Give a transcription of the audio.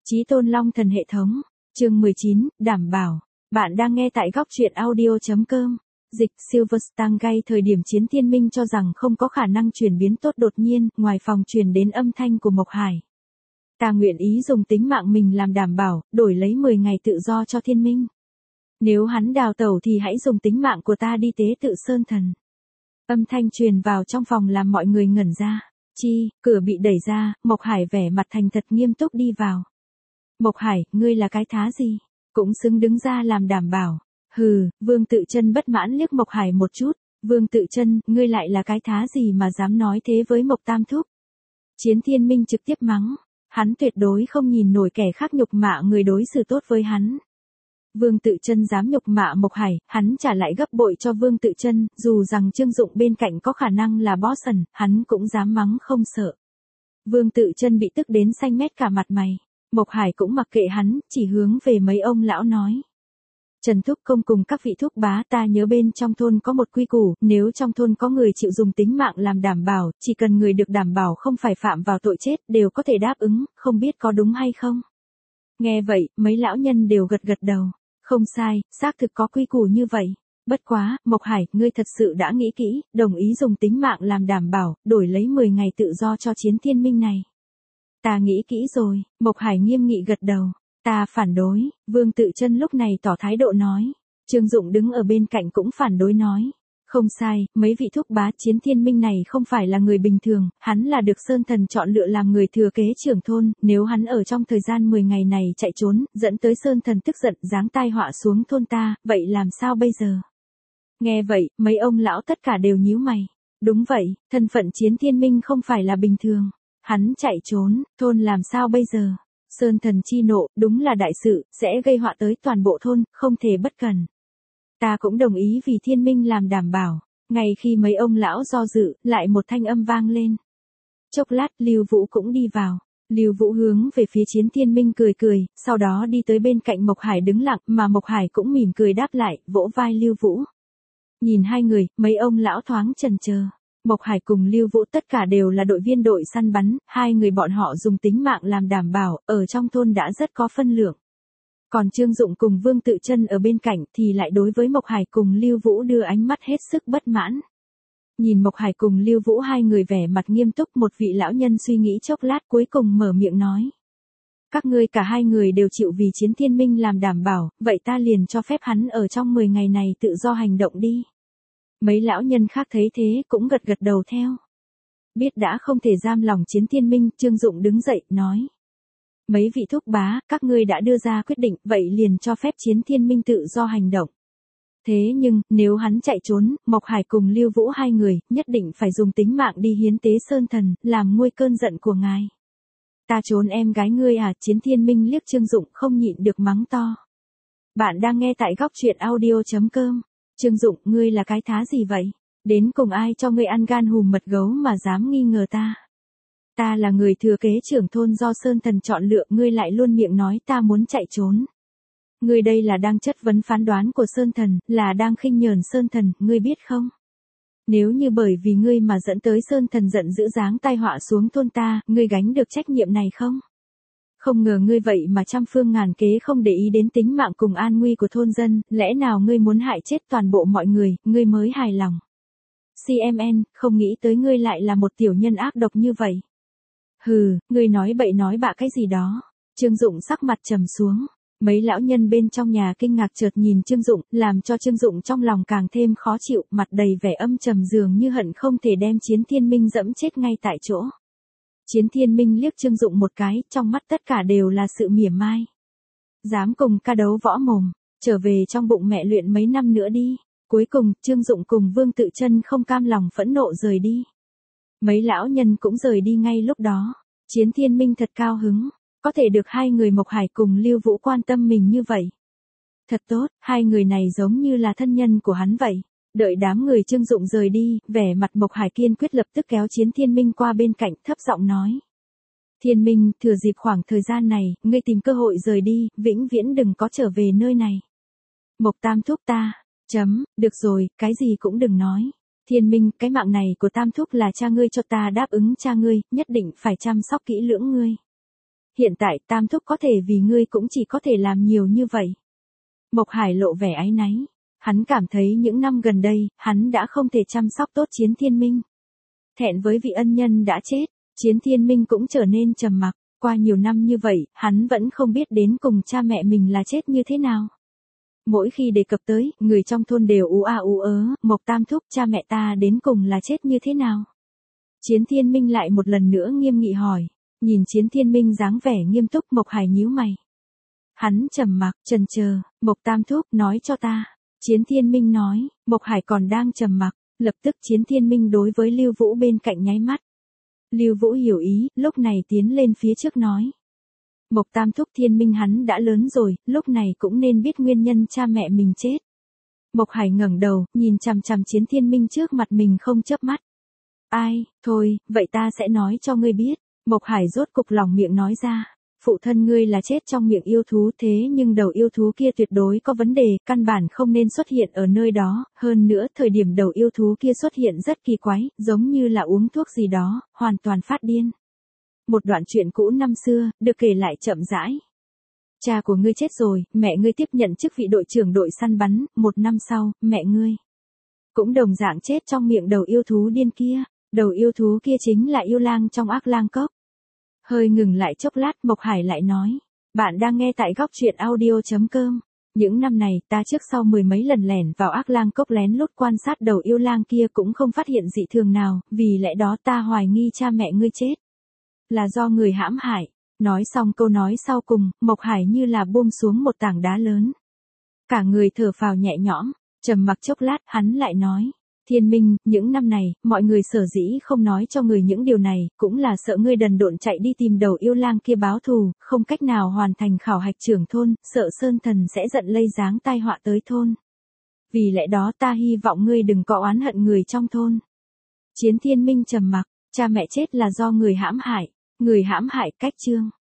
Chí Tôn Long Thần hệ thống, chương 19, đảm bảo. Bạn đang nghe tại góc truyện audio.com. Dịch Silverstang gây thời điểm chiến thiên minh cho rằng không có khả năng chuyển biến tốt, đột nhiên, ngoài phòng truyền đến âm thanh của Mộc Hải. Ta nguyện ý dùng tính mạng mình làm đảm bảo, đổi lấy 10 ngày tự do cho thiên minh. Nếu hắn đào tẩu thì hãy dùng tính mạng của ta đi tế tự Sơn Thần. Âm thanh truyền vào trong phòng làm mọi người ngẩn ra. Cửa bị đẩy ra, Mộc Hải vẻ mặt thành thật nghiêm túc đi vào. Mộc Hải, ngươi là cái thá gì? Cũng xứng đứng ra làm đảm bảo. Hừ, Vương Tự Chân bất mãn liếc Mộc Hải một chút. Vương Tự Chân, ngươi lại là cái thá gì mà dám nói thế với Mộc Tam Thúc? Chiến Thiên Minh trực tiếp mắng. Hắn tuyệt đối không nhìn nổi kẻ khác nhục mạ người đối xử tốt với hắn. Vương Tự Chân dám nhục mạ Mộc Hải, hắn trả lại gấp bội cho Vương Tự Chân, dù rằng Trương Dụng bên cạnh có khả năng là boss, hắn cũng dám mắng không sợ. Vương Tự Chân bị tức đến xanh mét cả mặt mày. Mộc Hải cũng mặc kệ hắn, chỉ hướng về mấy ông lão nói. Trần Thúc Công cùng các vị thúc bá, ta nhớ bên trong thôn có một quy củ, nếu trong thôn có người chịu dùng tính mạng làm đảm bảo, chỉ cần người được đảm bảo không phải phạm vào tội chết, đều có thể đáp ứng, không biết có đúng hay không? Nghe vậy, mấy lão nhân đều gật gật đầu. Không sai, xác thực có quy củ như vậy. Bất quá, Mộc Hải, ngươi thật sự đã nghĩ kỹ, đồng ý dùng tính mạng làm đảm bảo, đổi lấy 10 ngày tự do cho chiến thiên minh này. Ta nghĩ kỹ rồi, Mộc Hải nghiêm nghị gật đầu. Ta phản đối, Vương Tự Chân lúc này tỏ thái độ nói. Trương Dụng đứng ở bên cạnh cũng phản đối nói. Không sai, mấy vị thúc bá, chiến thiên minh này không phải là người bình thường, hắn là được Sơn Thần chọn lựa làm người thừa kế trưởng thôn, nếu hắn ở trong thời gian 10 ngày này chạy trốn, dẫn tới Sơn Thần tức giận giáng tai họa xuống thôn ta, vậy làm sao bây giờ? Nghe vậy, mấy ông lão tất cả đều nhíu mày. Đúng vậy, thân phận chiến thiên minh không phải là bình thường. Hắn chạy trốn, thôn làm sao bây giờ? Sơn Thần chi nộ, đúng là đại sự, sẽ gây họa tới toàn bộ thôn, không thể bất cẩn. Ta cũng đồng ý vì thiên minh làm đảm bảo. Ngay khi mấy ông lão do dự, lại một thanh âm vang lên. Chốc lát, Lưu Vũ cũng đi vào. Lưu Vũ hướng về phía chiến thiên minh cười cười, sau đó đi tới bên cạnh Mộc Hải đứng lặng, mà Mộc Hải cũng mỉm cười đáp lại, vỗ vai Lưu Vũ. Nhìn hai người, mấy ông lão thoáng chần chờ. Mộc Hải cùng Lưu Vũ tất cả đều là đội viên đội săn bắn, hai người bọn họ dùng tính mạng làm đảm bảo, ở trong thôn đã rất có phân lượng. Còn Trương Dụng cùng Vương Tự Chân ở bên cạnh thì lại đối với Mộc Hải cùng Lưu Vũ đưa ánh mắt hết sức bất mãn. Nhìn Mộc Hải cùng Lưu Vũ hai người vẻ mặt nghiêm túc, một vị lão nhân suy nghĩ chốc lát cuối cùng mở miệng nói. Các ngươi cả hai người đều chịu vì chiến thiên minh làm đảm bảo, vậy ta liền cho phép hắn ở trong 10 ngày này tự do hành động đi. Mấy lão nhân khác thấy thế cũng gật gật đầu theo. Biết đã không thể giam lòng chiến thiên minh, Trương Dụng đứng dậy, nói. Mấy vị thúc bá, các ngươi đã đưa ra quyết định, vậy liền cho phép chiến thiên minh tự do hành động. Thế nhưng, nếu hắn chạy trốn, Mộc Hải cùng Lưu Vũ hai người, nhất định phải dùng tính mạng đi hiến tế Sơn Thần, làm nguôi cơn giận của ngài. Ta trốn em gái ngươi à, chiến thiên minh liếc Trương Dụng không nhịn được mắng to. Bạn đang nghe tại góc truyện audio.com. Trương Dụng, ngươi là cái thá gì vậy? Đến cùng ai cho ngươi ăn gan hùm mật gấu mà dám nghi ngờ ta? Ta là người thừa kế trưởng thôn do Sơn Thần chọn lựa, ngươi lại luôn miệng nói ta muốn chạy trốn. Ngươi đây là đang chất vấn phán đoán của Sơn Thần, là đang khinh nhờn Sơn Thần, ngươi biết không? Nếu như bởi vì ngươi mà dẫn tới Sơn Thần giận dữ giáng tai họa xuống thôn ta, ngươi gánh được trách nhiệm này không? Không ngờ ngươi vậy mà trăm phương ngàn kế không để ý đến tính mạng cùng an nguy của thôn dân, lẽ nào ngươi muốn hại chết toàn bộ mọi người, ngươi mới hài lòng. CMN, không nghĩ tới ngươi lại là một tiểu nhân ác độc như vậy. Hừ, ngươi nói bậy nói bạ cái gì đó. Trương Dụng sắc mặt trầm xuống. Mấy lão nhân bên trong nhà kinh ngạc chợt nhìn Trương Dụng, làm cho Trương Dụng trong lòng càng thêm khó chịu, mặt đầy vẻ âm trầm dường như hận không thể đem chiến thiên minh dẫm chết ngay tại chỗ. Chiến thiên minh liếc Trương Dụng một cái, trong mắt tất cả đều là sự mỉa mai. Dám cùng ca đấu võ mồm, trở về trong bụng mẹ luyện mấy năm nữa đi. Cuối cùng, Trương Dụng cùng Vương Tự Chân không cam lòng phẫn nộ rời đi. Mấy lão nhân cũng rời đi ngay lúc đó. Chiến thiên minh thật cao hứng, có thể được hai người Mộc Hải cùng Lưu Vũ quan tâm mình như vậy. Thật tốt, hai người này giống như là thân nhân của hắn vậy. Đợi đám người Trương Dụng rời đi, vẻ mặt Mộc Hải kiên quyết lập tức kéo chiến thiên minh qua bên cạnh, thấp giọng nói. Thiên minh, thừa dịp khoảng thời gian này, ngươi tìm cơ hội rời đi, vĩnh viễn đừng có trở về nơi này. Mộc Tam Thúc ta, được rồi, cái gì cũng đừng nói. Thiên minh, cái mạng này của Tam Thúc là cha ngươi cho ta, đáp ứng cha ngươi, nhất định phải chăm sóc kỹ lưỡng ngươi. Hiện tại Tam Thúc có thể vì ngươi cũng chỉ có thể làm nhiều như vậy. Mộc Hải lộ vẻ áy náy. Hắn cảm thấy những năm gần đây, hắn đã không thể chăm sóc tốt Chiến Thiên Minh. Thẹn với vị ân nhân đã chết, Chiến Thiên Minh cũng trở nên trầm mặc. Qua nhiều năm như vậy, hắn vẫn không biết đến cùng cha mẹ mình là chết như thế nào. Mỗi khi đề cập tới, người trong thôn đều ú a ú ớ, Mộc Tam Thúc cha mẹ ta đến cùng là chết như thế nào. Chiến Thiên Minh lại một lần nữa nghiêm nghị hỏi. Nhìn Chiến Thiên Minh dáng vẻ nghiêm túc, Mộc Hải nhíu mày. Hắn trầm mặc, chần chờ, Mộc Tam Thúc nói cho ta. Chiến Thiên Minh nói, Mộc Hải còn đang trầm mặc, lập tức Chiến Thiên Minh đối với Lưu Vũ bên cạnh nháy mắt. Lưu Vũ hiểu ý, lúc này tiến lên phía trước nói. Mộc Tam Thúc Thiên Minh hắn đã lớn rồi, lúc này cũng nên biết nguyên nhân cha mẹ mình chết. Mộc Hải ngẩng đầu, nhìn chằm chằm Chiến Thiên Minh trước mặt mình không chớp mắt. Ai, thôi, vậy ta sẽ nói cho ngươi biết. Mộc Hải rốt cục lòng miệng nói ra. Phụ thân ngươi là chết trong miệng yêu thú thế nhưng đầu yêu thú kia tuyệt đối có vấn đề, căn bản không nên xuất hiện ở nơi đó, hơn nữa thời điểm đầu yêu thú kia xuất hiện rất kỳ quái, giống như là uống thuốc gì đó, hoàn toàn phát điên. Một đoạn chuyện cũ năm xưa, được kể lại chậm rãi. Cha của ngươi chết rồi, mẹ ngươi tiếp nhận chức vị đội trưởng đội săn bắn, 1 năm sau, mẹ ngươi cũng đồng dạng chết trong miệng đầu yêu thú điên kia, đầu yêu thú kia chính là yêu lang trong Ác Lang Cốc. Hơi ngừng lại chốc lát, Mộc Hải lại nói, bạn đang nghe tại góc truyện audio.com. Những năm này ta trước sau 10 mấy lần lẻn vào Ác Lang Cốc lén lút quan sát đầu yêu lang kia cũng không phát hiện dị thường nào, vì lẽ đó ta hoài nghi cha mẹ ngươi chết là do người hãm hại. Nói xong câu nói sau cùng, Mộc Hải như là buông xuống một tảng đá lớn. Cả người thở phào nhẹ nhõm, trầm mặc chốc lát, hắn lại nói. Thiên Minh, những năm này, mọi người sở dĩ không nói cho người những điều này, cũng là sợ ngươi đần độn chạy đi tìm đầu yêu lang kia báo thù, không cách nào hoàn thành khảo hạch trưởng thôn, sợ Sơn Thần sẽ giận lây giáng tai họa tới thôn. Vì lẽ đó ta hy vọng ngươi đừng có oán hận người trong thôn. Chiến Thiên Minh trầm mặc, cha mẹ chết là do người hãm hại cách chương.